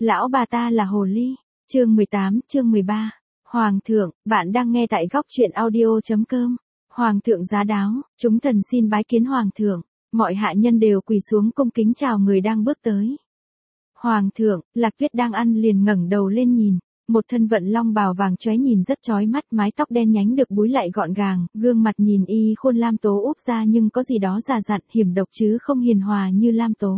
Lão bà ta là hồ ly. Chương 18, chương 13. Hoàng thượng, bạn đang nghe tại góc truyện audio.com. Hoàng thượng giá đáo, chúng thần xin bái kiến hoàng thượng. Mọi hạ nhân đều quỳ xuống cung kính chào người đang bước tới. Hoàng thượng, Lạc Tuyết đang ăn liền ngẩng đầu lên nhìn, một thân vận long bào vàng chóe nhìn rất chói mắt, mái tóc đen nhánh được búi lại gọn gàng, gương mặt nhìn y khuôn Lam Tố úp ra nhưng có gì đó già dặn hiểm độc chứ không hiền hòa như Lam Tố.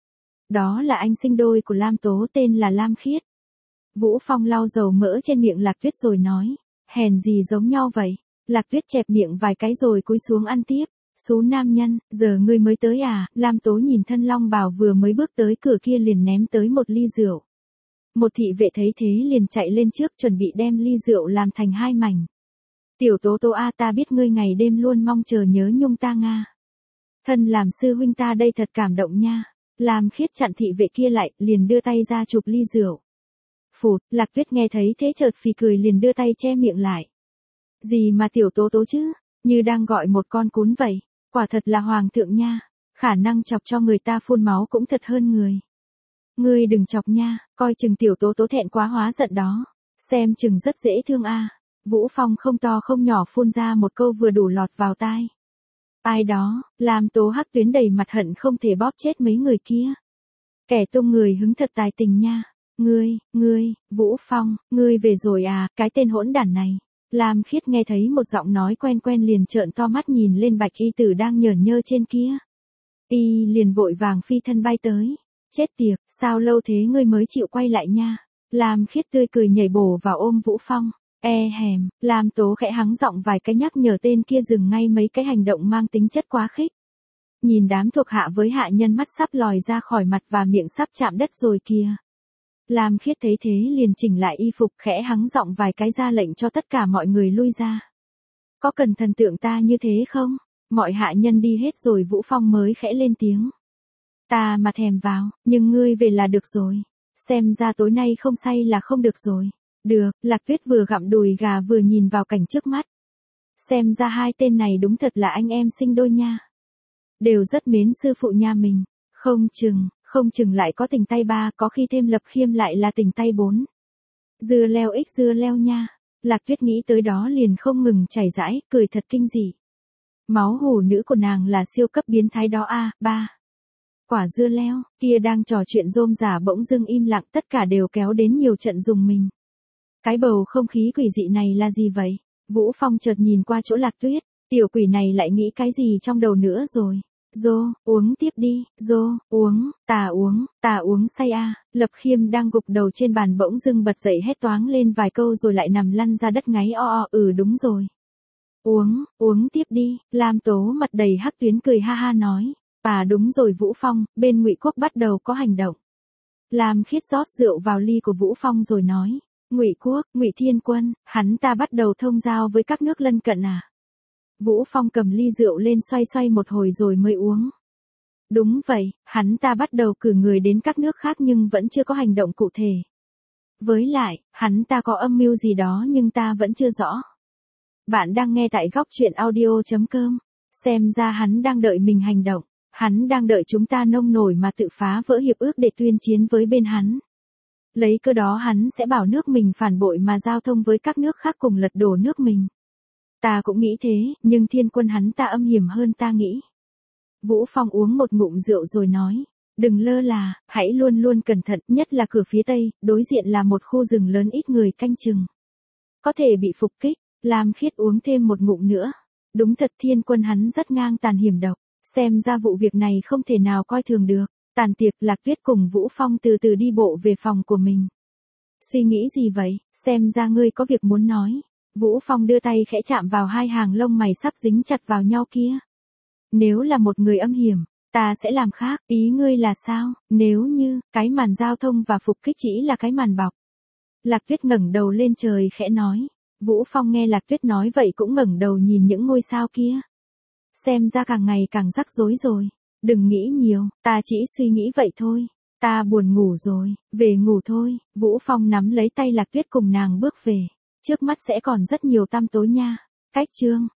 Đó là anh sinh đôi của Lam Tố tên là Lam Khiết. Vũ Phong lau dầu mỡ trên miệng Lạc Tuyết rồi nói, hèn gì giống nhau vậy. Lạc Tuyết chẹp miệng vài cái rồi cúi xuống ăn tiếp. Xú nam nhân, giờ ngươi mới tới à? Lam Tố nhìn thân long bào vừa mới bước tới cửa kia liền ném tới một ly rượu. Một thị vệ thấy thế liền chạy lên trước chuẩn bị đem ly rượu làm thành hai mảnh. Tiểu Tố Tố a, ta biết ngươi ngày đêm luôn mong chờ nhớ nhung ta nga. Thân làm sư huynh ta đây thật cảm động nha. Lam Khiết chặn thị vệ kia lại, liền đưa tay ra chụp ly rượu. Phụt, Lạc Tuyết nghe thấy thế chợt phì cười liền đưa tay che miệng lại. Gì mà Tiểu Tố Tố chứ, như đang gọi một con cún vậy, quả thật là hoàng thượng nha, khả năng chọc cho người ta phun máu cũng thật hơn người. Ngươi đừng chọc nha, coi chừng Tiểu Tố Tố thẹn quá hóa giận đó, xem chừng rất dễ thương a. Vũ Phong không to không nhỏ phun ra một câu vừa đủ lọt vào tai. Ai đó, Lam Tố Hắc Tuyến đầy mặt hận không thể bóp chết mấy người kia. Kẻ tung người hứng thật tài tình nha. Ngươi, Vũ Phong, ngươi về rồi à, cái tên hỗn đản này. Lam Khiết nghe thấy một giọng nói quen quen liền trợn to mắt nhìn lên Bạch y tử đang nhởn nhơ trên kia. Y liền vội vàng phi thân bay tới. Chết tiệt, sao lâu thế ngươi mới chịu quay lại nha. Lam Khiết tươi cười nhảy bổ vào ôm Vũ Phong. Hèm, Lam Tố khẽ hắng giọng vài cái nhắc nhở tên kia dừng ngay mấy cái hành động mang tính chất quá khích. Nhìn đám thuộc hạ với hạ nhân mắt sắp lòi ra khỏi mặt và miệng sắp chạm đất rồi kìa. Lam Khiết thấy thế liền chỉnh lại y phục khẽ hắng giọng vài cái ra lệnh cho tất cả mọi người lui ra. Có cần thần tượng ta như thế không? Mọi hạ nhân đi hết rồi Vũ Phong mới khẽ lên tiếng. Ta mà thèm vào, nhưng ngươi về là được rồi. Xem ra tối nay không say là không được rồi. Được, Lạc Tuyết vừa gặm đùi gà vừa nhìn vào cảnh trước mắt. Xem ra hai tên này đúng thật là anh em sinh đôi nha. Đều rất mến sư phụ nhà mình. Không chừng lại có tình tay ba, có khi thêm Lập Khiêm lại là tình tay bốn. Dưa leo ích dưa leo nha. Lạc Tuyết nghĩ tới đó liền không ngừng chảy rãi, cười thật kinh dị. Máu hủ nữ của nàng là siêu cấp biến thái đó a, ba. Quả dưa leo, kia đang trò chuyện rôm rả bỗng dưng im lặng, tất cả đều kéo đến nhiều trận dùng mình. Cái bầu không khí quỷ dị này là gì vậy? Vũ Phong chợt nhìn qua chỗ Lạc Tuyết, tiểu quỷ này lại nghĩ cái gì trong đầu nữa rồi. Dô, uống tiếp đi, dô, ta uống say a. Lập Khiêm đang gục đầu trên bàn bỗng dưng bật dậy hét toáng lên vài câu rồi lại nằm lăn ra đất ngáy đúng rồi. Uống tiếp đi. Lam Tố mặt đầy hắc tuyến cười ha ha nói. Đúng rồi Vũ Phong, bên Ngụy Quốc bắt đầu có hành động. Lam Khiết rót rượu vào ly của Vũ Phong rồi nói. Ngụy Quốc, Ngụy Thiên Quân, hắn ta bắt đầu thông giao với các nước lân cận à? Vũ Phong cầm ly rượu lên xoay xoay một hồi rồi mới uống. Đúng vậy, hắn ta bắt đầu cử người đến các nước khác nhưng vẫn chưa có hành động cụ thể. Với lại, hắn ta có âm mưu gì đó nhưng ta vẫn chưa rõ. Bạn đang nghe tại góc truyện audio.com. Xem ra hắn đang đợi mình hành động. Hắn đang đợi chúng ta nông nổi mà tự phá vỡ hiệp ước để tuyên chiến với bên hắn. Lấy cơ đó hắn sẽ bảo nước mình phản bội mà giao thông với các nước khác cùng lật đổ nước mình. Ta cũng nghĩ thế, nhưng Thiên Quân hắn ta âm hiểm hơn ta nghĩ. Vũ Phong uống một ngụm rượu rồi nói. Đừng lơ là, hãy luôn luôn cẩn thận, nhất là cửa phía tây, đối diện là một khu rừng lớn ít người canh chừng. Có thể bị phục kích. Lam Khiết uống thêm một ngụm nữa. Đúng thật Thiên Quân hắn rất ngang tàn hiểm độc. Xem ra vụ việc này không thể nào coi thường được. Tàn tiệc, Lạc Tuyết cùng Vũ Phong từ từ đi bộ về phòng của mình. Suy nghĩ gì vậy, xem ra ngươi có việc muốn nói. Vũ Phong đưa tay khẽ chạm vào hai hàng lông mày sắp dính chặt vào nhau kia. Nếu là một người âm hiểm, ta sẽ làm khác, ý ngươi là sao? Nếu như, cái màn giao thông và phục kích chỉ là cái màn bọc. Lạc Tuyết ngẩng đầu lên trời khẽ nói. Vũ Phong nghe Lạc Tuyết nói vậy cũng ngẩng đầu nhìn những ngôi sao kia. Xem ra càng ngày càng rắc rối rồi. Đừng nghĩ nhiều, ta chỉ suy nghĩ vậy thôi. Ta buồn ngủ rồi, về ngủ thôi. Vũ Phong nắm lấy tay Lạc Tuyết cùng nàng bước về. Trước mắt sẽ còn rất nhiều tăm tối nha. Cách chương